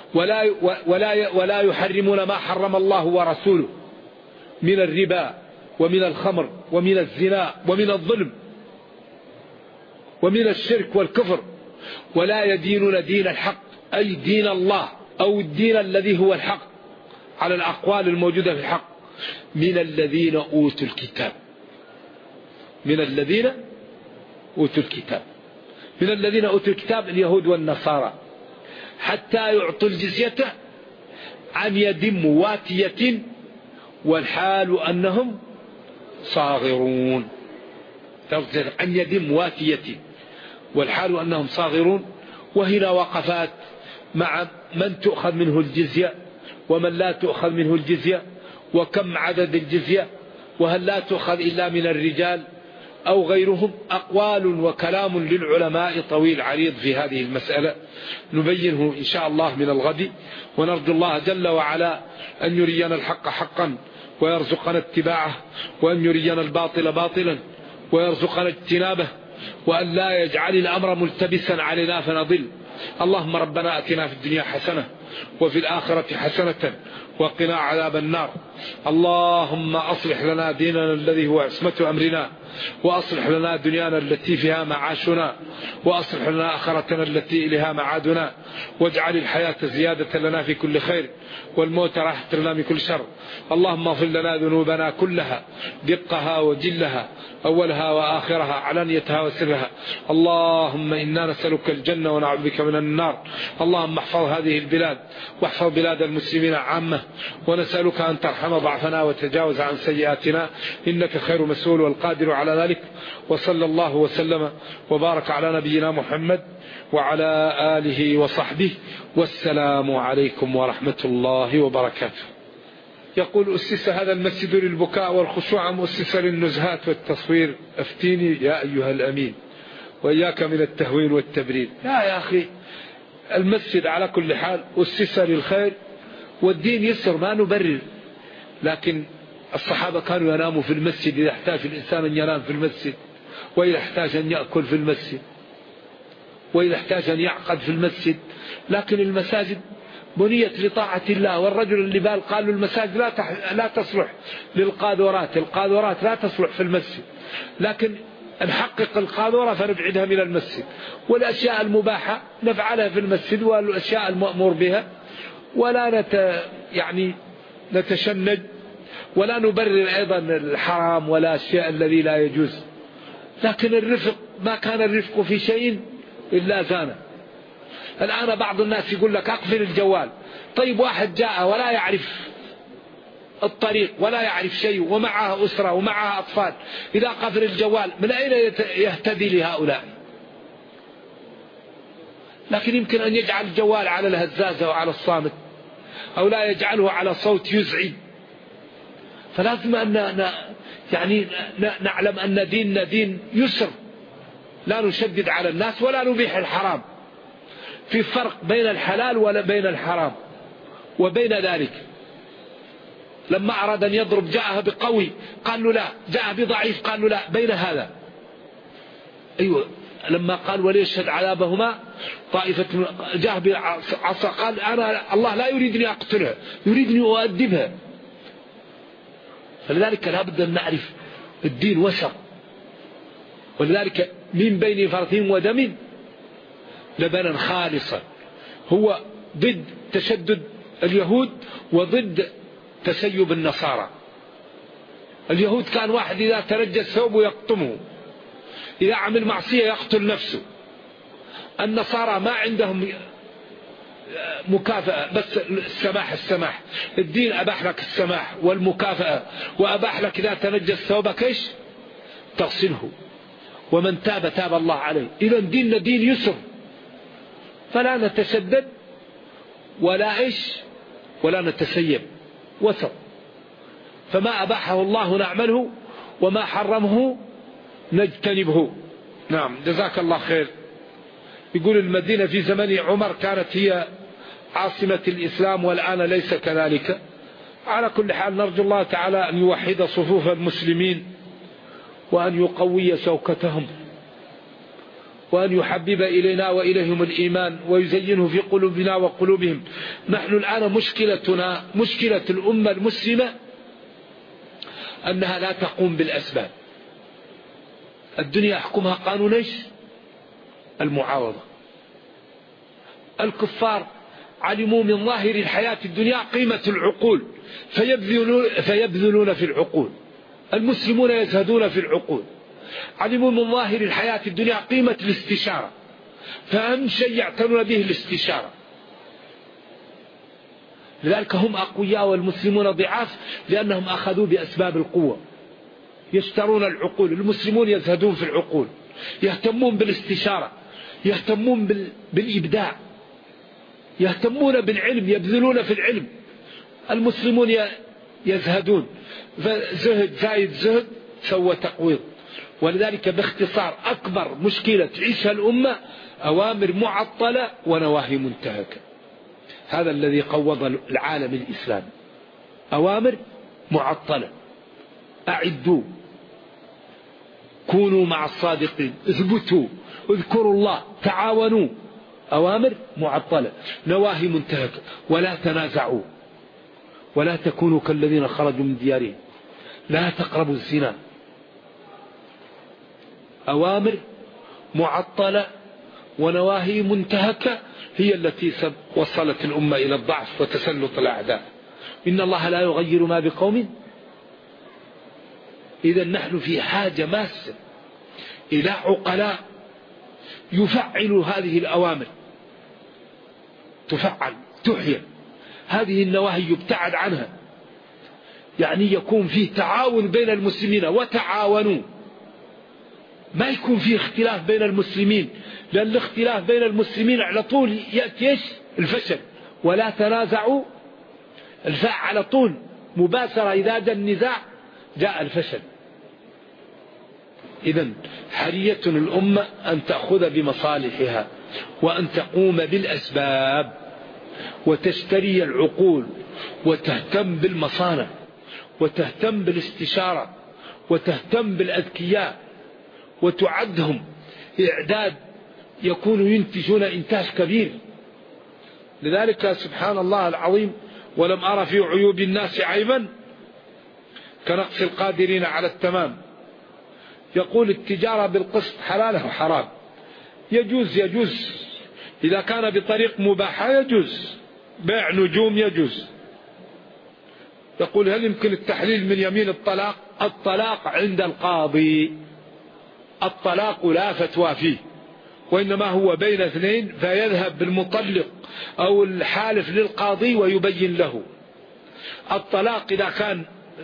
ولا يحرمون ما حرم الله ورسوله من الربا ومن الخمر ومن الزنا ومن الظلم ومن الشرك والكفر، ولا يدينون دين الحق أي دين الله أو الدين الذي هو الحق على الأقوال الموجودة في الحق من الذين أوتوا الكتاب. من الذين أوتوا الكتاب، من الذين أوتوا الكتاب اليهود والنصارى، حتى يعطوا الجزية عن يد مواتية والحال أنهم صاغرون. عن يد مواتية والحال أنهم صاغرون. وهنا وقفات مع من تؤخذ منه الجزية ومن لا تؤخذ منه الجزية، وكم عدد الجزية، وهل لا تؤخذ إلا من الرجال أو غيرهم. أقوال وكلام للعلماء طويل عريض في هذه المسألة، نبينه إن شاء الله من الغد. ونرجو الله جل وعلا أن يرينا الحق حقا ويرزقنا اتباعه، وأن يرينا الباطل باطلا ويرزقنا اجتنابه، وأن لا يجعل الأمر ملتبسا علينا فنضل. اللهم ربنا أتنا في الدنيا حسنة وفي الآخرة حسنة وقنا عذاب النار. اللهم أصلح لنا ديننا الذي هو عصمة أمرنا، وأصلح لنا دنيانا التي فيها معاشنا، وأصلح لنا آخرتنا التي إليها معادنا، واجعل الحياة زيادة لنا في كل خير والموت راحة لنا من كل شر. اللهم اغفر لنا ذنوبنا كلها دقها وجلها أولها وآخرها علانيتها وسرها. اللهم إنا نسألك الجنة ونعوذ بك من النار. اللهم احفظ هذه البلاد واحفظ بلاد المسلمين عامة، ونسألك أن ترحم ضعفنا وتجاوز عن سيئاتنا إنك خير مسؤول والقادر على ذلك. وصلى الله وسلم وبارك على نبينا محمد وعلى آله وصحبه، والسلام عليكم ورحمة الله وبركاته. يقول أسس هذا المسجد للبكاء والخشوع أم أسس للنزهات والتصوير؟ أفتيني يا أيها الأمين وإياك من التهوين والتبرير. يا أخي المسجد على كل حال أسس للخير، والدين يسر ما نبرر، لكن الصحابة كانوا يناموا في المسجد إذا احتاج الإنسان أن ينام في المسجد، وإذا احتاج أن يأكل في المسجد، وإذا احتاج أن يعقد في المسجد. لكن المساجد بنيت لطاعة الله. والرجل اللي قالوا المساجد لا تصلح للقاذورات، القاذورات لا تصلح في المسجد، لكن نحقق القاذورة فنبعدها من المسجد، والأشياء المباحة نفعلها في المسجد، والأشياء المأمور بها ولا نتشنج، ولا نبرر أيضا الحرام ولا الشيء الذي لا يجوز. لكن الرفق، ما كان الرفق في شيء إلا زانه. الآن بعض الناس يقول لك أقفل الجوال. طيب واحد جاء ولا يعرف الطريق ولا يعرف شيء ومعها أسرة ومعها أطفال، إذا قفل الجوال من أين يهتدي لهؤلاء؟ لكن يمكن أن يجعل الجوال على الهزازة وعلى الصامت، أو لا يجعله على صوت يزعج. فلازم أن نعلم أن ديننا دين يسر، لا نشدد على الناس ولا نبيح الحرام. في فرق بين الحلال وبين الحرام وبين ذلك. لما أراد أن يضرب جاءه بقوي قال له لا، جاءه بضعيف قال له لا، بين هذا. أيوة، لما قال وليشهد عذابهما طائفة جاء بعصا قال أنا الله لا يريدني أقتلها، يريدني أؤدبها. فلذلك لا بد أن نعرف الدين وسط. ولذلك من بين فرث ودم لبنا خالصا، هو ضد تشدد اليهود وضد تسيب النصارى. اليهود كان واحد إذا ترجى الثوب يقطمه، إذا عمل معصية يقتل نفسه. النصارى ما عندهم مكافأة، بس السماح. الدين أباح لك السماح والمكافأة، وأباح لك إذا تنجس ثوبك إيش؟ تغسله، ومن تاب تاب الله عليه. إذا ديننا دين يسر، فلا نتشدد ولا نتسيب، وسط. فما أباحه الله نعمله، وما حرمه نجتنبه. نعم، جزاك الله خير. يقول المدينة في زمن عمر كانت هي عاصمة الإسلام، والآن ليس كذلك. على كل حال نرجو الله تعالى أن يوحد صفوف المسلمين، وأن يقوي شوكتهم، وأن يحبب إلينا وإليهم الإيمان، ويزينه في قلوبنا وقلوبهم. نحن الآن مشكلتنا، مشكلة الأمة المسلمة، أنها لا تقوم بالأسباب. الدنيا يحكمها قانون إيش؟ المعاوضة. الكفار علموا من ظاهر الحياة الدنيا قيمة العقول فيبذلون في العقول. المسلمون يزهدون في العقول. علموا من ظاهر الحياة الدنيا قيمة الاستشارة، فأهم شيء يعتنون به الاستشارة. لذلك هم أقوياء والمسلمون ضعاف، لأنهم أخذوا بأسباب القوة. يشترون العقول. المسلمون يزهدون في العقول، يهتمون بالاستشارة، يهتمون بالإبداع، يهتمون بالعلم، يبذلون في العلم. المسلمون يزهدون، فزهد زايد زهد سوى تقويض. ولذلك باختصار أكبر مشكلة تعيشها الأمة أوامر معطلة ونواهي منتهكة. هذا الذي قوض العالم الإسلامي. أوامر معطلة، أعدوا، كونوا مع الصادقين، اثبتوا، اذكروا الله، تعاونوا. أوامر معطلة، نواهي منتهكة. ولا تنازعوا، ولا تكونوا كالذين خرجوا من ديارهم، لا تقربوا الزنا. أوامر معطلة ونواهي منتهكة هي التي وصلت الأمة إلى الضعف وتسلط الأعداء. إن الله لا يغير ما بقوم. إذا نحن في حاجة ماسة إلى عقلاء يفعلوا هذه الأوامر، تفعل، تحيى. هذه النواهي يبتعد عنها، يعني يكون فيه تعاون بين المسلمين. وتعاونوا، ما يكون فيه اختلاف بين المسلمين، لأن الاختلاف بين المسلمين على طول يأتي الفشل. ولا تنازعوا، الفاء على طول مباشرة، إذا جاء النزاع جاء الفشل. إذن حرية الأمة أن تأخذ بمصالحها، وأن تقوم بالأسباب، وتشتري العقول، وتهتم بالمصانع، وتهتم بالاستشارة، وتهتم بالأذكياء، وتعدهم إعداد يكونوا ينتجون إنتاج كبير. لذلك سبحان الله العظيم، ولم أرى في عيوب الناس عيبا كنقص القادرين على التمام. يقول التجارة بالقسط حلال أو حرام؟ يجوز إذا كان بطريق مباحة يجوز، بيع نجوم يجوز. يقول هل يمكن التحليل من يمين الطلاق؟ الطلاق عند القاضي، الطلاق لا فتوى فيه، وإنما هو بين اثنين، فيذهب بالمطلق أو الحالف للقاضي ويبين له. الطلاق إذا كان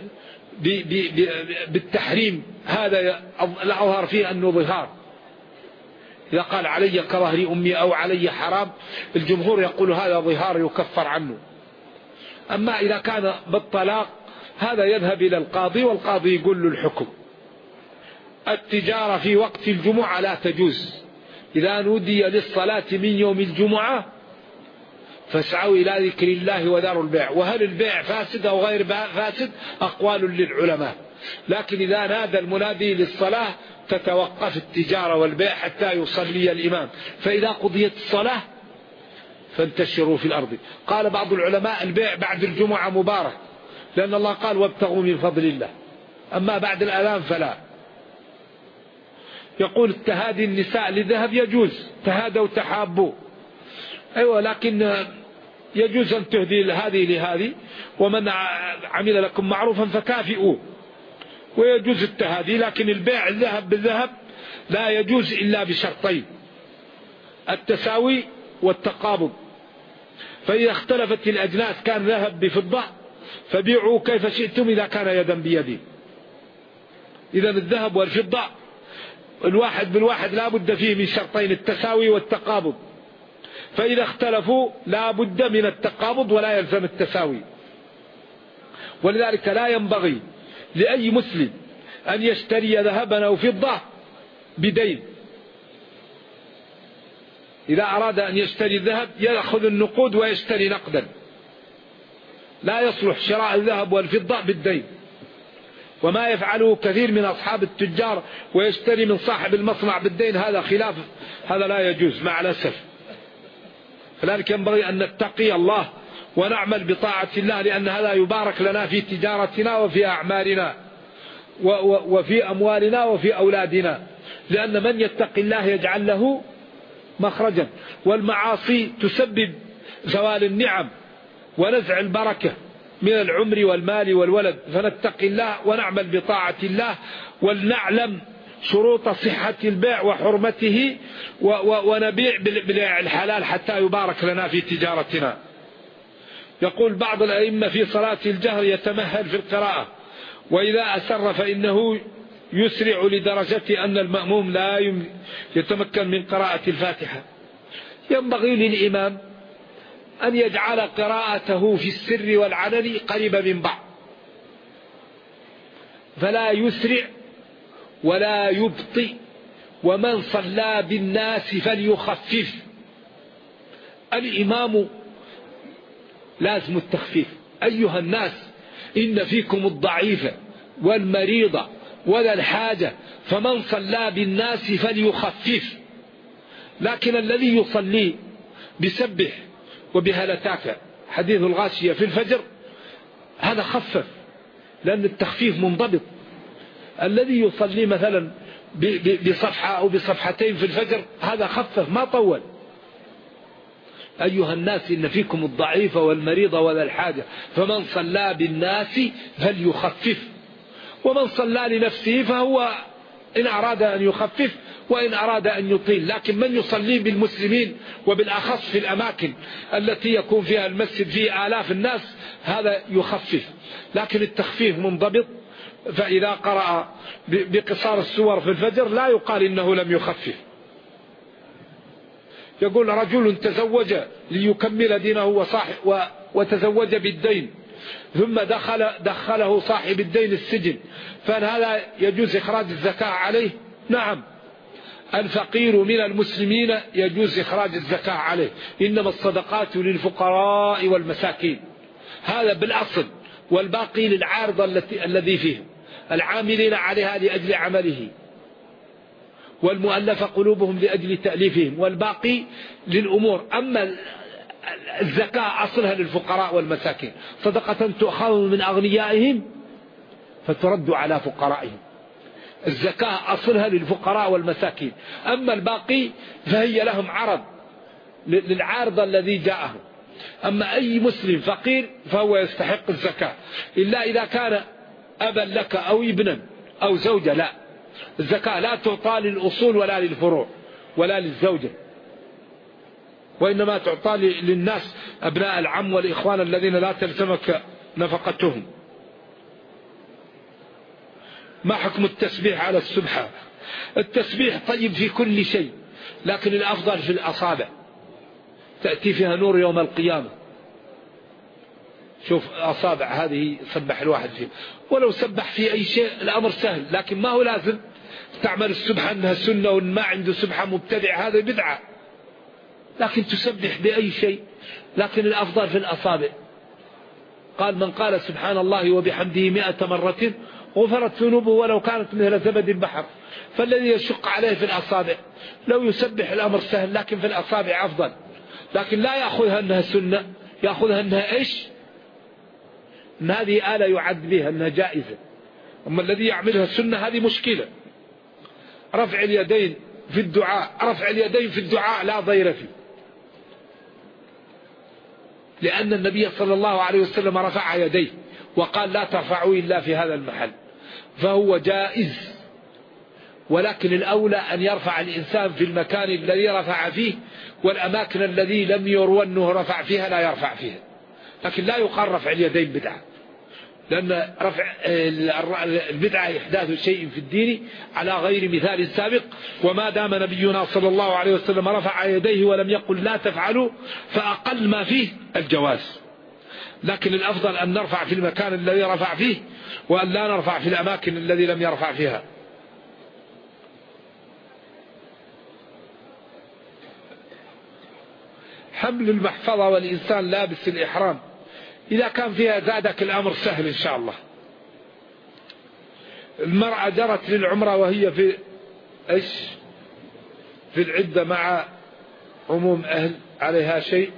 بالتحريم هذا الأظهر فيه أنه ظهار، إذا قال علي كظهر أمي أو علي حرام، الجمهور يقول هذا ظهار يكفر عنه. أما إذا كان بالطلاق هذا يذهب إلى القاضي والقاضي يقول له الحكم. التجارة في وقت الجمعة لا تجوز، إذا نودي للصلاة من يوم الجمعة فاسعوا إلى ذكر الله وذروا البيع. وهل البيع فاسد أو غير فاسد أقوال للعلماء، لكن إذا نادى المنادي للصلاة تتوقف التجارة والبيع حتى يصلي الإمام، فإذا قضيت الصلاة فانتشروا في الأرض. قال بعض العلماء البيع بعد الجمعة مبارك، لأن الله قال وابتغوا من فضل الله، أما بعد الأذان فلا. يقول التهادي النساء للذهب يجوز، تهادوا تحابوا، أيوة، لكن يجوز أن تهدي هذه لهذه، ومن عمل لكم معروفا فكافئوه، ويجوز التهادي. لكن البيع الذهب بالذهب لا يجوز إلا بشرطين: التساوي والتقابض. فإذا اختلفت الأجناس كان ذهب بفضة فبيعوا كيف شئتم إذا كان يدا بيد. إذا الذهب والفضة الواحد بالواحد لا بد فيه من شرطين: التساوي والتقابض. فإذا اختلفوا لا بد من التقابض ولا يلزم التساوي. ولذلك لا ينبغي لأي مسلم أن يشتري ذهبا أو فضة بدين. إذا أراد أن يشتري الذهب يأخذ النقود ويشتري نقدا، لا يصلح شراء الذهب والفضة بالدين. وما يفعله كثير من أصحاب التجار ويشتري من صاحب المصنع بالدين، هذا خلاف، هذا لا يجوز مع الأسف. فلذلك ينبغي أن نتقي الله ونعمل بطاعة الله، لأن هذا يبارك لنا في تجارتنا وفي أعمالنا وفي أموالنا وفي أولادنا، لأن من يتق الله يجعل له مخرجا. والمعاصي تسبب زوال النعم ونزع البركة من العمر والمال والولد، فنتقي الله ونعمل بطاعة الله، ولنعلم شروط صحة البيع وحرمته، ونبيع بالبيع الحلال حتى يبارك لنا في تجارتنا. يقول بعض الأئمة في صلاة الجهر يتمهل في القراءة، وإذا أسر فإنه يسرع لدرجة أن المأموم لا يتمكن من قراءة الفاتحة. ينبغي للإمام أن يجعل قراءته في السر والعلن قريبة من بعض، فلا يسرع ولا يبطئ. ومن صلى بالناس فليخفف. الإمام لازم التخفيف. أيها الناس إن فيكم الضعيف والمريض وذا الحاجة فمن صلى بالناس فليخفف. لكن الذي يصلي بسبح وبهلتاك حديث الغاشية في الفجر هذا خفف، لأن التخفيف منضبط. الذي يصلي مثلا بصفحة أو بصفحتين في الفجر هذا خفف ما طول. أيها الناس إن فيكم الضعيف والمريض وذا الحاجة فمن صلى بالناس فليخفف. ومن صلى لنفسه فهو إن أراد أن يخفف وإن أراد أن يطيل. لكن من يصلي بالمسلمين وبالأخص في الأماكن التي يكون فيها المسجد فيه آلاف الناس هذا يخفف. لكن التخفيف منضبط، فإذا قرأ بقصار السور في الفجر لا يقال إنه لم يخفف. يقول رجل تزوج ليكمل دينه وتزوج بالدين، ثم دخله صاحب الدين السجن، فهل هذا يجوز إخراج الزكاة عليه؟ نعم، الفقير من المسلمين يجوز إخراج الزكاة عليه، إنما الصدقات للفقراء والمساكين، هذا بالأصل، والباقي للعارضة الذي فيه العاملين عليها لأجل عمله، والمؤلف قلوبهم لأجل تأليفهم، والباقي للأمور. أما الزكاة أصلها للفقراء والمساكين، صدقة تؤخذ من أغنيائهم فترد على فقرائهم. الزكاة أصلها للفقراء والمساكين، أما الباقي فهي لهم عرض للعارض الذي جاءه. أما أي مسلم فقير فهو يستحق الزكاة، إلا إذا كان أبا لك أو ابنا أو زوجة، لا، الزكاة لا تعطى للأصول ولا للفروع ولا للزوجة، وإنما تعطى للناس أبناء العم والإخوان الذين لا تلزمك نفقتهم. ما حكم التسبيح على السبحة؟ التسبيح طيب في كل شيء، لكن الأفضل في الأصابع، تأتي فيها نور يوم القيامة. شوف أصابع هذه سبح الواحد فيه، ولو سبح في أي شيء الأمر سهل، لكن ما هو لازم تعمل السبحة أنها سنة، وإن ما عنده سبحة مبتدع هذا بدعة، لكن تسبح بأي شيء، لكن الأفضل في الأصابع. قال من قال سبحان الله وبحمده 100 مرة غفرت ذنوبه ولو كانت مثل زبد البحر. فالذي يشق عليه في الأصابع، لو يسبح الأمر سهل، لكن في الأصابع أفضل، لكن لا يأخذها أنها سنة، يأخذها أنها إيش؟ أن هذه آلة يعد بها أنها جائزة. أما الذي يعملها سنة هذه مشكلة. رفع اليدين في الدعاء، رفع اليدين في الدعاء لا ضير فيه، لأن النبي صلى الله عليه وسلم رفع يديه وقال لا ترفعوا إلا في هذا المحل، فهو جائز. ولكن الأولى أن يرفع الإنسان في المكان الذي رفع فيه، والأماكن الذي لم يروى أنه رفع فيها لا يرفع فيها. لكن لا يقال رفع اليدين بدعة، لأن رفع البدعة إحداث شيء في الدين على غير مثال سابق. وما دام نبينا صلى الله عليه وسلم رفع يديه ولم يقل لا تفعلوا، فأقل ما فيه الجواز. لكن الأفضل أن نرفع في المكان الذي رفع فيه، وأن لا نرفع في الأماكن الذي لم يرفع فيها. حمل المحفظة والإنسان لابس الإحرام، إذا كان فيها زادك الأمر سهل إن شاء الله. المرأة جرت للعمرة وهي في العدة مع عموم أهل، عليها شيء؟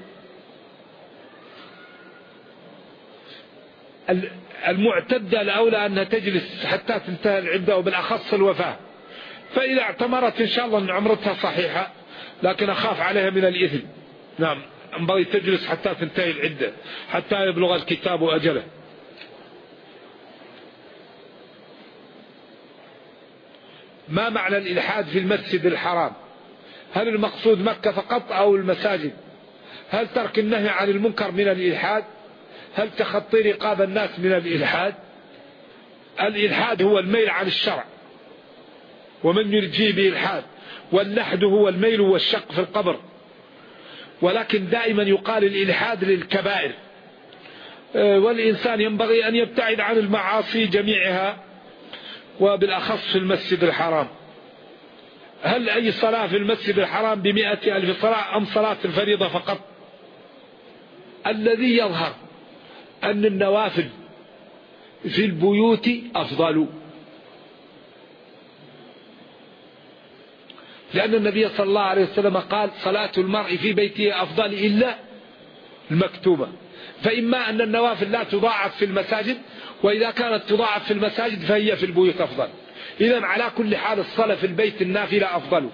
المعتدة الأولى أنها تجلس حتى تنتهي العدة، وبالأخص الوفاة. فإذا اعتمرت إن شاء الله أن عمرتها صحيحة، لكن أخاف عليها من الإثم. نعم، ينبغي تجلس حتى تنتهي العدة، حتى يبلغ الكتاب أجله. ما معنى الإلحاد في المسجد الحرام؟ هل المقصود مكة فقط أو المساجد؟ هل ترك النهي عن المنكر من الإلحاد؟ هل تخطي رقاب الناس من الإلحاد؟ الإلحاد هو الميل عن الشرع، ومن يرجي بإلحاد، واللحد هو الميل والشق في القبر. ولكن دائما يقال الإلحاد للكبائر، والإنسان ينبغي أن يبتعد عن المعاصي جميعها، وبالأخص في المسجد الحرام. هل أي صلاة في المسجد الحرام ب100,000 صلاة أم صلاة الفريضة فقط؟ الذي يظهر أن النوافل في البيوت أفضل، لأن النبي صلى الله عليه وسلم قال صلاة المرء في بيته أفضل إلا المكتوبة. فإما أن النوافل لا تضاعف في المساجد، وإذا كانت تضاعف في المساجد فهي في البيوت أفضل. إذن على كل حال الصلاة في البيت النافلة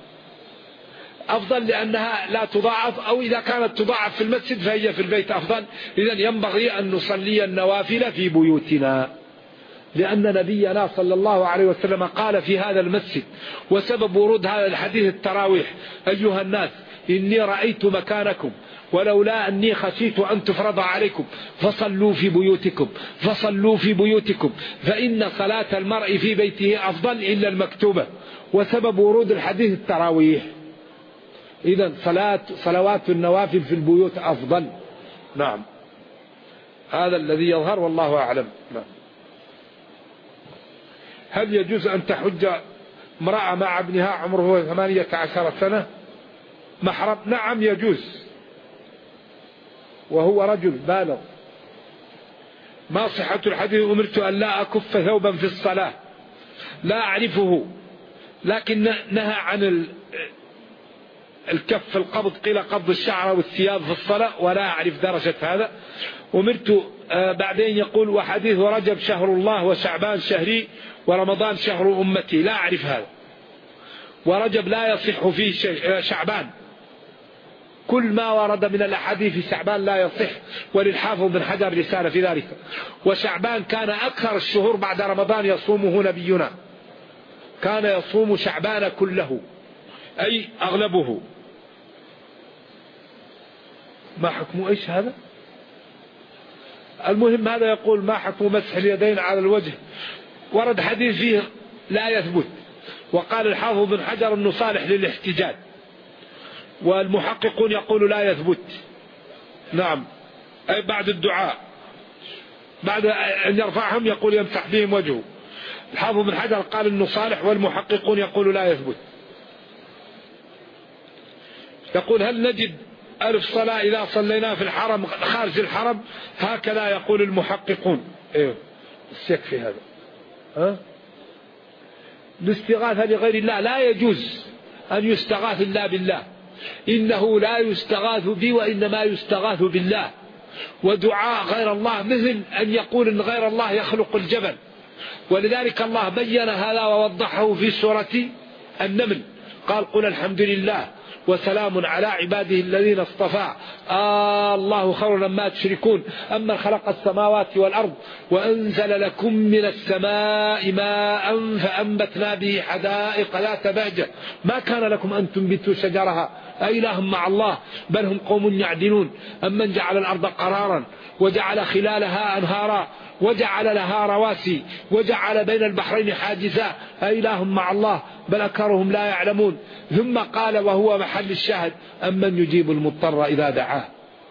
أفضل لأنها لا تضاعف، أو إذا كانت تضاعف في المسجد فهي في البيت أفضل. إذن ينبغي أن نصلي النوافل في بيوتنا، لأن نبينا صلى الله عليه وسلم قال في هذا المسجد، وسبب ورود هذا الحديث التراويح: أيها الناس إني رأيت مكانكم ولولا أني خشيت أن تفرض عليكم فصلوا في بيوتكم فإن صلاة المرء في بيته أفضل إلا المكتوبة. وسبب ورود الحديث التراويح. إذن صلوات النوافل في البيوت أفضل. نعم، هذا الذي يظهر والله أعلم. نعم. هل يجوز أن تحج امرأة مع ابنها عمره 18 سنة محرم؟ نعم يجوز، وهو رجل بالغ. ما صحة الحديث أمرت أن لا أكف ثوبا في الصلاة؟ لا أعرفه، لكن نهى عن الكف في القبض، قيل قبض الشعر والثياب في الصلاة، ولا أعرف درجة هذا. أمرت بعدين يقول وحديث رجب شهر الله وشعبان شهري ورمضان شهر أمتي، لا أعرف هذا. ورجب لا يصح فيه شيء، شعبان كل ما ورد من الأحاديث في شعبان لا يصح، وللحافظ بن حجر رسالة في ذلك. وشعبان كان أكثر الشهور بعد رمضان يصومه نبينا، كان يصوم شعبان كله أي أغلبه. ما حكم إيش هذا؟ المهم هذا يقول ما حكم مسح اليدين على الوجه؟ ورد حديث فيه لا يثبت، وقال الحافظ بن حجر أنه صالح للاحتجاج، والمحققون يقولوا لا يثبت. نعم، أي بعد الدعاء بعد أن يرفعهم يقول يمسح بهم وجهه. الحافظ بن حجر قال أنه صالح، والمحققون يقولوا لا يثبت. يقول هل نجد ألف صلاة إذا صلينا في الحرم خارج الحرم؟ هكذا يقول المحققون. ايوه يكفي هذا. الاستغاثة لغير الله لا يجوز أن يستغاث إلا بالله، إنه لا يستغاث بي وإنما يستغاث بالله. ودعاء غير الله مثل أن يقول إن غير الله يخلق الجبل، ولذلك الله بين هذا ووضحه في سورة النمل، قال قل الحمد لله وسلام على عباده الذين اصطفى الله خير مما تشركون أمن خلق السماوات والأرض وأنزل لكم من السماء ماء فأنبتنا به حدائق ذات بهجة ما كان لكم أن تنبتوا شجرها أإله مع الله بل هم قوم يعدلون أمن جعل الأرض قرارا وجعل خلالها أنهارا وجعل لها رواسي وجعل بين البحرين حاجزا أإله مع الله بل أكثرهم لا يعلمون. ثم قال وهو محل الشاهد أمن يجيب المضطر إذا دعاه،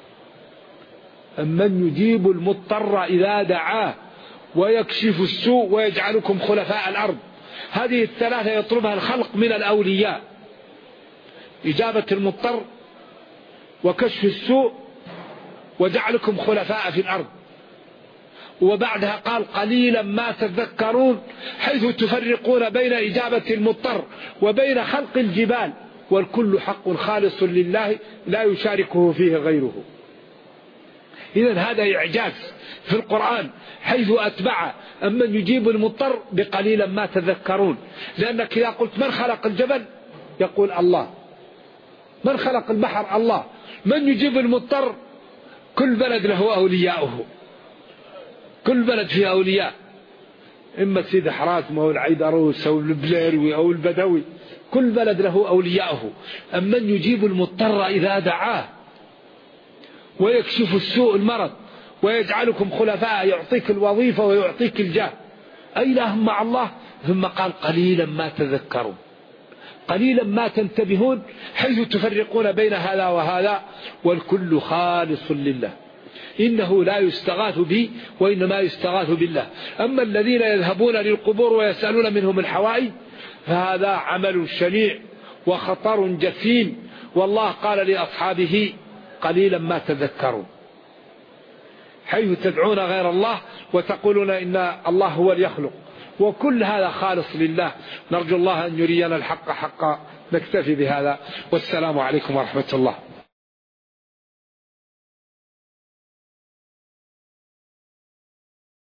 أمن يجيب المضطر إذا دعاه ويكشف السوء ويجعلكم خلفاء الأرض. هذه الثلاثة يطلبها الخلق من الأولياء، إجابة المضطر وكشف السوء وجعلكم خلفاء في الأرض. وبعدها قال قليلا ما تذكرون، حيث تفرقون بين إجابة المضطر وبين خلق الجبال، والكل حق خالص لله لا يشاركه فيه غيره. إذن هذا إعجاز في القرآن، حيث أتبع أمن يجيب المضطر بقليلا ما تذكرون، لأنك إذا قلت من خلق الجبل يقول الله، من خلق البحر الله، من يجيب المضطر. كل بلد له أولياؤه، كل بلد فيه أولياء، إما سيد حراسم أو العيدروس أو البليروي أو البدوي، كل بلد له أولياؤه. أمن يجيب المضطر إذا دعاه ويكشف السوء المرض ويجعلكم خلفاء، يعطيك الوظيفة ويعطيك الجاه، أإله مع الله. ثم قال قليلا ما تذكرون، قليلا ما تنتبهون، حيث تفرقون بين هذا وهذا، والكل خالص لله، إنه لا يستغاث به وإنما يستغاث بالله. أما الذين يذهبون للقبور ويسألون منهم الحوائج فهذا عمل شنيع وخطر جسيم، والله قال لأصحابه قليلا ما تذكرون، حيث تدعون غير الله وتقولون إن الله هو اليخلق، وكل هذا خالص لله. نرجو الله أن يرينا الحق حقا. نكتفي بهذا، والسلام عليكم ورحمة الله.